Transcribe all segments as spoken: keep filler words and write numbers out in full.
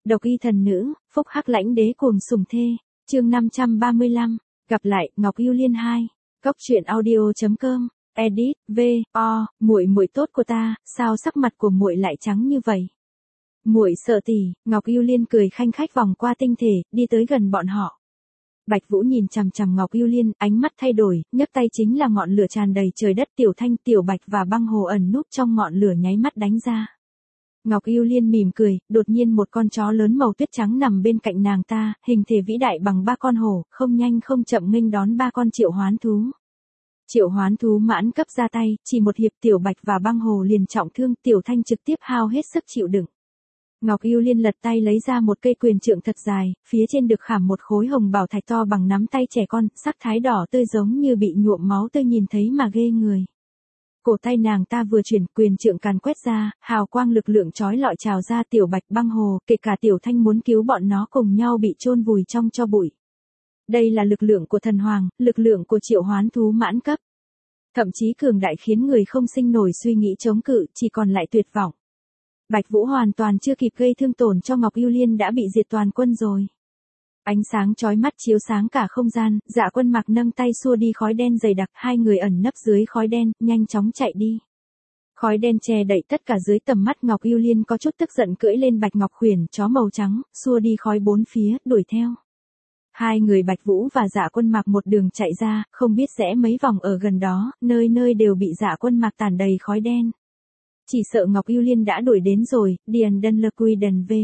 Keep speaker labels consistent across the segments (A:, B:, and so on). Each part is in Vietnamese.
A: Độc y thần nữ, phúc hắc lãnh đế cuồng sủng thê. Chương năm trăm ba mươi lăm, gặp lại, Ngọc Yêu Liên hai. Cốc truyện audio chấm com. Edit, V, O, muội muội tốt của ta, sao sắc mặt của muội lại trắng như vậy? Muội sợ tỷ. Ngọc Yêu Liên cười khanh khách vòng qua tinh thể, đi tới gần bọn họ. Bạch Vũ nhìn chằm chằm Ngọc Yêu Liên, ánh mắt thay đổi, nhấc tay chính là ngọn lửa tràn đầy trời đất. Tiểu Thanh, Tiểu Bạch và Băng Hồ ẩn núp trong ngọn lửa nháy mắt đánh ra. Ngọc Yêu Liên mỉm cười, đột nhiên một con chó lớn màu tuyết trắng nằm bên cạnh nàng ta, hình thể vĩ đại bằng ba con hổ, không nhanh không chậm nghênh đón ba con triệu hoán thú. Triệu hoán thú mãn cấp ra tay, chỉ một hiệp Tiểu Bạch và Băng Hồ liền trọng thương. Tiểu Thanh trực tiếp hao hết sức chịu đựng. Ngọc Yêu Liên lật tay lấy ra một cây quyền trượng thật dài, phía trên được khảm một khối hồng bảo thạch to bằng nắm tay trẻ con, sắc thái đỏ tươi giống như bị nhuộm máu tươi, nhìn thấy mà ghê người. Cổ tay nàng ta vừa chuyển, quyền trượng càn quét ra, hào quang lực lượng chói lọi trào ra. Tiểu Bạch, Băng Hồ, kể cả Tiểu Thanh muốn cứu bọn nó cùng nhau bị chôn vùi trong tro bụi. Đây là lực lượng của thần hoàng, lực lượng của triệu hoán thú mãn cấp. Thậm chí cường đại khiến người không sinh nổi suy nghĩ chống cự, chỉ còn lại tuyệt vọng. Bạch Vũ hoàn toàn chưa kịp gây thương tổn cho Ngọc Yêu Liên đã bị diệt toàn quân rồi. Ánh sáng chói mắt chiếu sáng cả không gian, Dạ Quân Mạc nâng tay xua đi khói đen dày đặc, hai người ẩn nấp dưới khói đen, nhanh chóng chạy đi. Khói đen che đậy tất cả dưới tầm mắt. Ngọc Yêu Liên có chút tức giận cưỡi lên Bạch Ngọc Khuyển chó màu trắng, xua đi khói bốn phía, đuổi theo. Hai người Bạch Vũ và Dạ Quân Mạc một đường chạy ra, không biết rẽ mấy vòng ở gần đó, nơi nơi đều bị Dạ Quân Mạc tàn đầy khói đen. Chỉ sợ Ngọc Yêu Liên đã đuổi đến rồi. Điền Đân Lơ Quy Đần V.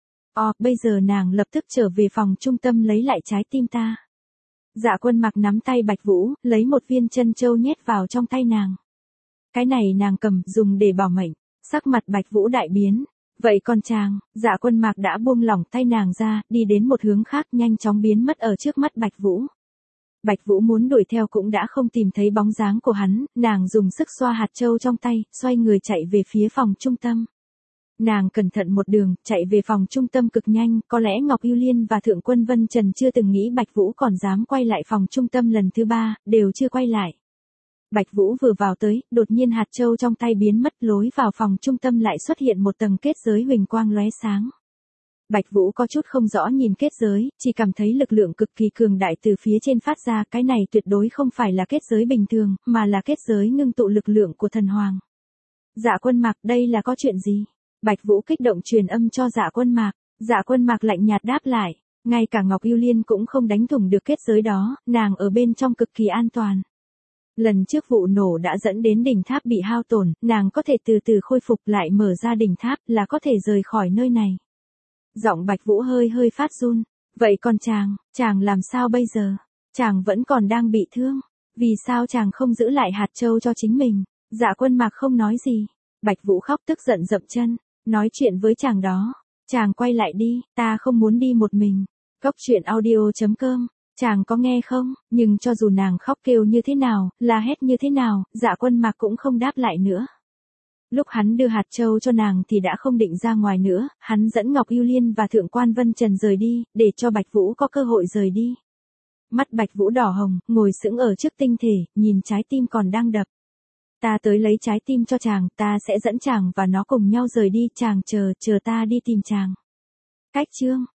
A: O, bây giờ nàng lập tức trở về phòng trung tâm lấy lại trái tim ta. Dạ Quân Mạc nắm tay Bạch Vũ, lấy một viên chân châu nhét vào trong tay nàng. Cái này nàng cầm, dùng để bảo mệnh. Sắc mặt Bạch Vũ đại biến. Vậy còn chàng? Dạ Quân Mạc đã buông lỏng tay nàng ra, đi đến một hướng khác, nhanh chóng biến mất ở trước mắt Bạch Vũ. Bạch Vũ muốn đuổi theo cũng đã không tìm thấy bóng dáng của hắn, nàng dùng sức xoa hạt châu trong tay, xoay người chạy về phía phòng trung tâm. Nàng cẩn thận một đường, chạy về phòng trung tâm cực nhanh, có lẽ Ngọc Yêu Liên và Thượng Quân Vân Trần chưa từng nghĩ Bạch Vũ còn dám quay lại phòng trung tâm lần thứ ba, đều chưa quay lại. Bạch Vũ vừa vào tới, đột nhiên hạt châu trong tay biến mất, lối vào phòng trung tâm lại xuất hiện một tầng kết giới huỳnh quang lóe sáng. Bạch Vũ có chút không rõ nhìn kết giới, chỉ cảm thấy lực lượng cực kỳ cường đại từ phía trên phát ra, cái này tuyệt đối không phải là kết giới bình thường, mà là kết giới ngưng tụ lực lượng của thần hoàng. Dạ Quân Mạc, đây là có chuyện gì? Bạch Vũ kích động truyền âm cho Dạ Quân Mạc. Dạ Quân Mạc lạnh nhạt đáp lại, ngay cả Ngọc Yêu Liên cũng không đánh thủng được kết giới đó, nàng ở bên trong cực kỳ an toàn. Lần trước vụ nổ đã dẫn đến đỉnh tháp bị hao tổn, nàng có thể từ từ khôi phục, lại mở ra đỉnh tháp là có thể rời khỏi nơi này. Giọng Bạch Vũ hơi hơi phát run. Vậy còn chàng, chàng làm sao bây giờ? Chàng vẫn còn đang bị thương. Vì sao chàng không giữ lại hạt châu cho chính mình? Dạ Quân Mạc không nói gì. Bạch Vũ khóc tức giận dậm chân. Nói chuyện với chàng đó. Chàng quay lại đi, ta không muốn đi một mình. Cốc truyện audio chấm com. Chàng có nghe không? Nhưng cho dù nàng khóc kêu như thế nào, la hét như thế nào, Dạ Quân Mạc cũng không đáp lại nữa. Lúc hắn đưa hạt châu cho nàng thì đã không định ra ngoài nữa, hắn dẫn Ngọc Yêu Liên và Thượng Quan Vân Trần rời đi, để cho Bạch Vũ có cơ hội rời đi. Mắt Bạch Vũ đỏ hồng, ngồi sững ở trước tinh thể, nhìn trái tim còn đang đập. Ta tới lấy trái tim cho chàng, ta sẽ dẫn chàng và nó cùng nhau rời đi, chàng chờ, chờ ta đi tìm chàng. Cách chương.